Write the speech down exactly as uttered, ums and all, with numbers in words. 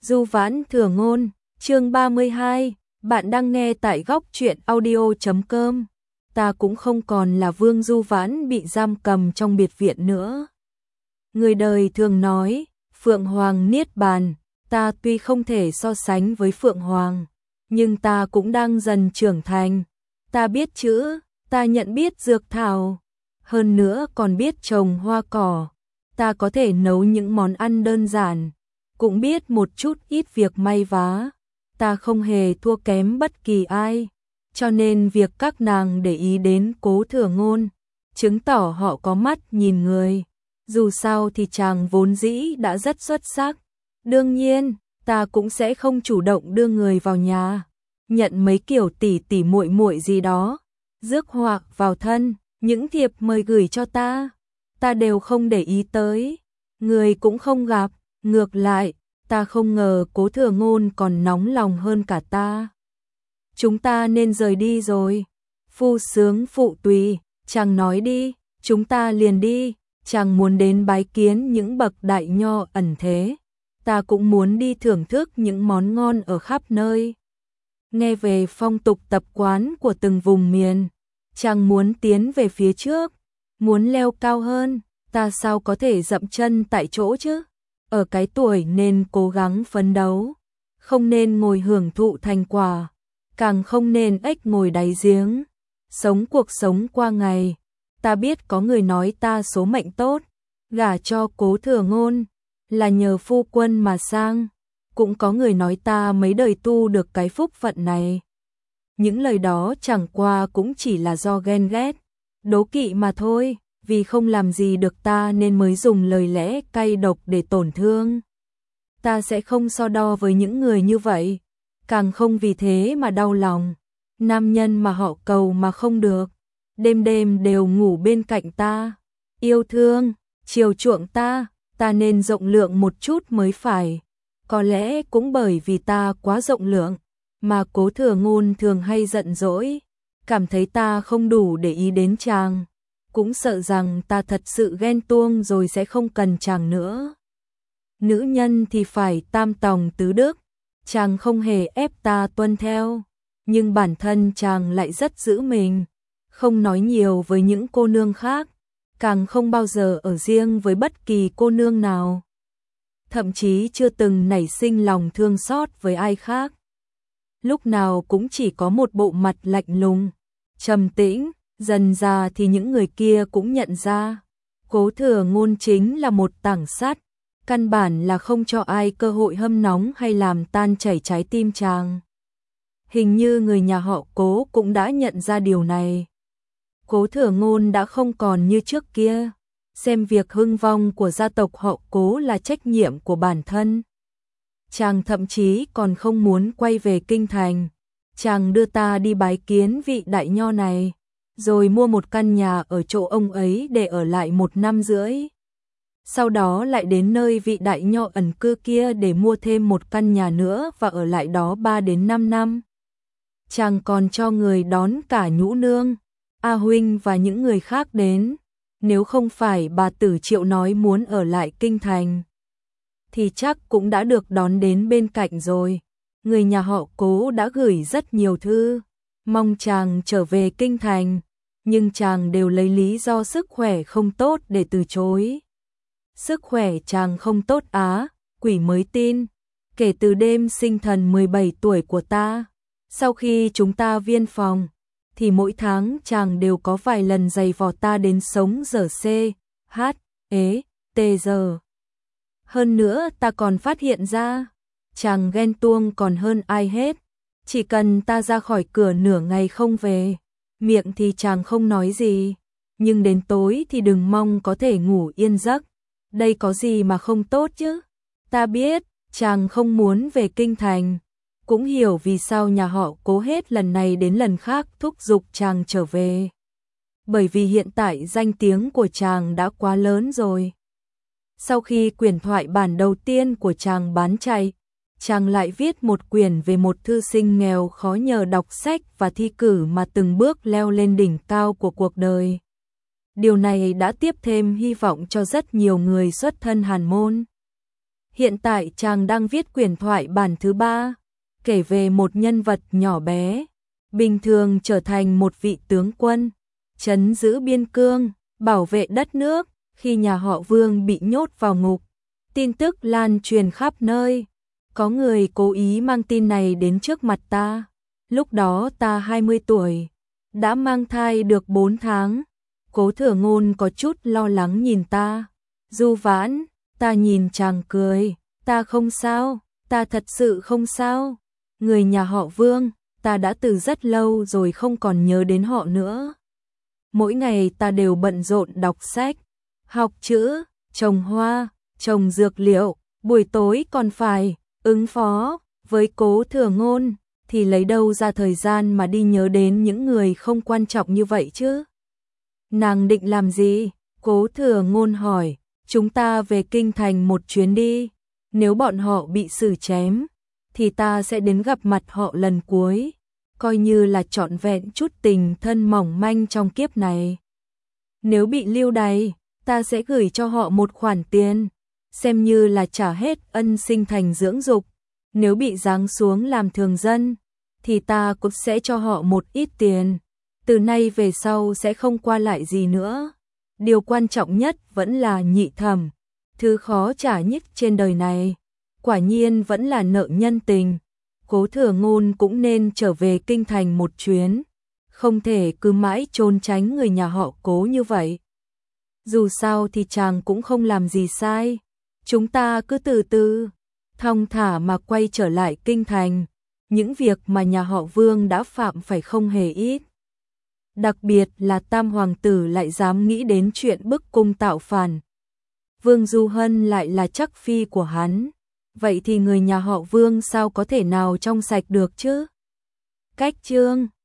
Du Vãn Thừa Ngôn, chương ba mươi hai, bạn đang nghe tại góc truyện audio chấm com. Ta cũng không còn là Vương Du Vãn bị giam cầm trong biệt viện nữa. Người đời thường nói, Phượng Hoàng Niết Bàn, ta tuy không thể so sánh với Phượng Hoàng, nhưng ta cũng đang dần trưởng thành. Ta biết chữ, ta nhận biết dược thảo, hơn nữa còn biết trồng hoa cỏ. Ta có thể nấu những món ăn đơn giản, cũng biết một chút ít việc may vá. Ta không hề thua kém bất kỳ ai, cho nên việc các nàng để ý đến Cố Thừa Ngôn, chứng tỏ họ có mắt nhìn người. Dù sao thì chàng vốn dĩ đã rất xuất sắc. Đương nhiên, ta cũng sẽ không chủ động đưa người vào nhà, nhận mấy kiểu tỉ tỉ muội muội gì đó, rước họa vào thân. Những thiệp mời gửi cho ta, ta đều không để ý tới, người cũng không gặp. Ngược lại, ta không ngờ Cố Thừa Ngôn còn nóng lòng hơn cả ta. Chúng ta nên rời đi rồi. Phu sướng phụ tùy, chàng nói đi, chúng ta liền đi. Chàng muốn đến bái kiến những bậc đại nho ẩn thế, ta cũng muốn đi thưởng thức những món ngon ở khắp nơi. Nghe về phong tục tập quán của từng vùng miền, chàng muốn tiến về phía trước, muốn leo cao hơn. Ta sao có thể dậm chân tại chỗ chứ? Ở cái tuổi nên cố gắng phấn đấu, không nên ngồi hưởng thụ thành quả, càng không nên ếch ngồi đáy giếng, sống cuộc sống qua ngày. Ta biết có người nói ta số mệnh tốt, gả cho Cố Thừa Ngôn là nhờ phu quân mà sang, cũng có người nói ta mấy đời tu được cái phúc phận này. Những lời đó chẳng qua cũng chỉ là do ghen ghét, đố kỵ mà thôi, vì không làm gì được ta nên mới dùng lời lẽ cay độc để tổn thương. Ta sẽ không so đo với những người như vậy, càng không vì thế mà đau lòng. Nam nhân mà họ cầu mà không được, đêm đêm đều ngủ bên cạnh ta, yêu thương, chiều chuộng ta, ta nên rộng lượng một chút mới phải. Có lẽ cũng bởi vì ta quá rộng lượng, mà Cố Thừa Ngôn thường hay giận dỗi, cảm thấy ta không đủ để ý đến chàng, cũng sợ rằng ta thật sự ghen tuông rồi sẽ không cần chàng nữa. Nữ nhân thì phải tam tòng tứ đức, chàng không hề ép ta tuân theo, nhưng bản thân chàng lại rất giữ mình, không nói nhiều với những cô nương khác, càng không bao giờ ở riêng với bất kỳ cô nương nào, thậm chí chưa từng nảy sinh lòng thương xót với ai khác. Lúc nào cũng chỉ có một bộ mặt lạnh lùng, trầm tĩnh. Dần ra thì những người kia cũng nhận ra, Cố Thừa Ngôn chính là một tảng sắt, căn bản là không cho ai cơ hội hâm nóng hay làm tan chảy trái tim chàng. Hình như người nhà họ Cố cũng đã nhận ra điều này. Cố Thừa Ngôn đã không còn như trước kia, xem việc hưng vong của gia tộc họ Cố là trách nhiệm của bản thân. Chàng thậm chí còn không muốn quay về kinh thành, chàng đưa ta đi bái kiến vị đại nho này, rồi mua một căn nhà ở chỗ ông ấy để ở lại một năm rưỡi. Sau đó lại đến nơi vị đại nho ẩn cư kia để mua thêm một căn nhà nữa và ở lại đó ba đến năm năm. Chàng còn cho người đón cả Nhũ Nương, A Huynh và những người khác đến. Nếu không phải bà Tử Triệu nói muốn ở lại kinh thành, thì chắc cũng đã được đón đến bên cạnh rồi. Người nhà họ Cố đã gửi rất nhiều thư, mong chàng trở về kinh thành, nhưng chàng đều lấy lý do sức khỏe không tốt để từ chối. Sức khỏe chàng không tốt á, quỷ mới tin. Kể từ đêm sinh thần mười bảy tuổi của ta, sau khi chúng ta viên phòng, thì mỗi tháng chàng đều có vài lần giày vò ta đến sống giờ C, H, ế, T giờ. Hơn nữa ta còn phát hiện ra, chàng ghen tuông còn hơn ai hết. Chỉ cần ta ra khỏi cửa nửa ngày không về, miệng thì chàng không nói gì, nhưng đến tối thì đừng mong có thể ngủ yên giấc. Đây có gì mà không tốt chứ? Ta biết, chàng không muốn về kinh thành, cũng hiểu vì sao nhà họ Cố hết lần này đến lần khác thúc giục chàng trở về. Bởi vì hiện tại danh tiếng của chàng đã quá lớn rồi. Sau khi quyển thoại bản đầu tiên của chàng bán chạy, chàng lại viết một quyển về một thư sinh nghèo khó nhờ đọc sách và thi cử mà từng bước leo lên đỉnh cao của cuộc đời. Điều này đã tiếp thêm hy vọng cho rất nhiều người xuất thân hàn môn. Hiện tại chàng đang viết quyển thoại bản thứ ba, kể về một nhân vật nhỏ bé, bình thường trở thành một vị tướng quân, trấn giữ biên cương, bảo vệ đất nước, khi nhà họ Vương bị nhốt vào ngục. Tin tức lan truyền khắp nơi, có người cố ý mang tin này đến trước mặt ta. Lúc đó ta hai mươi tuổi, đã mang thai được bốn tháng. Cố Thừa Ngôn có chút lo lắng nhìn ta. Du Vãn, ta nhìn chàng cười, ta không sao, ta thật sự không sao. Người nhà họ Vương, ta đã từ rất lâu rồi không còn nhớ đến họ nữa. Mỗi ngày ta đều bận rộn đọc sách, học chữ, trồng hoa, trồng dược liệu, buổi tối còn phải ứng phó với Cố Thừa Ngôn, thì lấy đâu ra thời gian mà đi nhớ đến những người không quan trọng như vậy chứ? Nàng định làm gì? Cố Thừa Ngôn hỏi. Chúng ta về kinh thành một chuyến đi, nếu bọn họ bị xử chém, thì ta sẽ đến gặp mặt họ lần cuối, coi như là trọn vẹn chút tình thân mỏng manh trong kiếp này. Nếu bị lưu đày, ta sẽ gửi cho họ một khoản tiền, xem như là trả hết ân sinh thành dưỡng dục. Nếu bị giáng xuống làm thường dân, thì ta cũng sẽ cho họ một ít tiền. Từ nay về sau sẽ không qua lại gì nữa. Điều quan trọng nhất vẫn là nhị thẩm, thứ khó trả nhất trên đời này, quả nhiên vẫn là nợ nhân tình. Cố Thừa Ngôn cũng nên trở về kinh thành một chuyến, không thể cứ mãi trốn tránh người nhà họ Cố như vậy. Dù sao thì chàng cũng không làm gì sai, chúng ta cứ từ từ, thong thả mà quay trở lại kinh thành. Những việc mà nhà họ Vương đã phạm phải không hề ít. Đặc biệt là Tam Hoàng tử lại dám nghĩ đến chuyện bức cung tạo phản. Vương Du Hân lại là chắc phi của hắn. Vậy thì người nhà họ Vương sao có thể nào trong sạch được chứ? Cách chương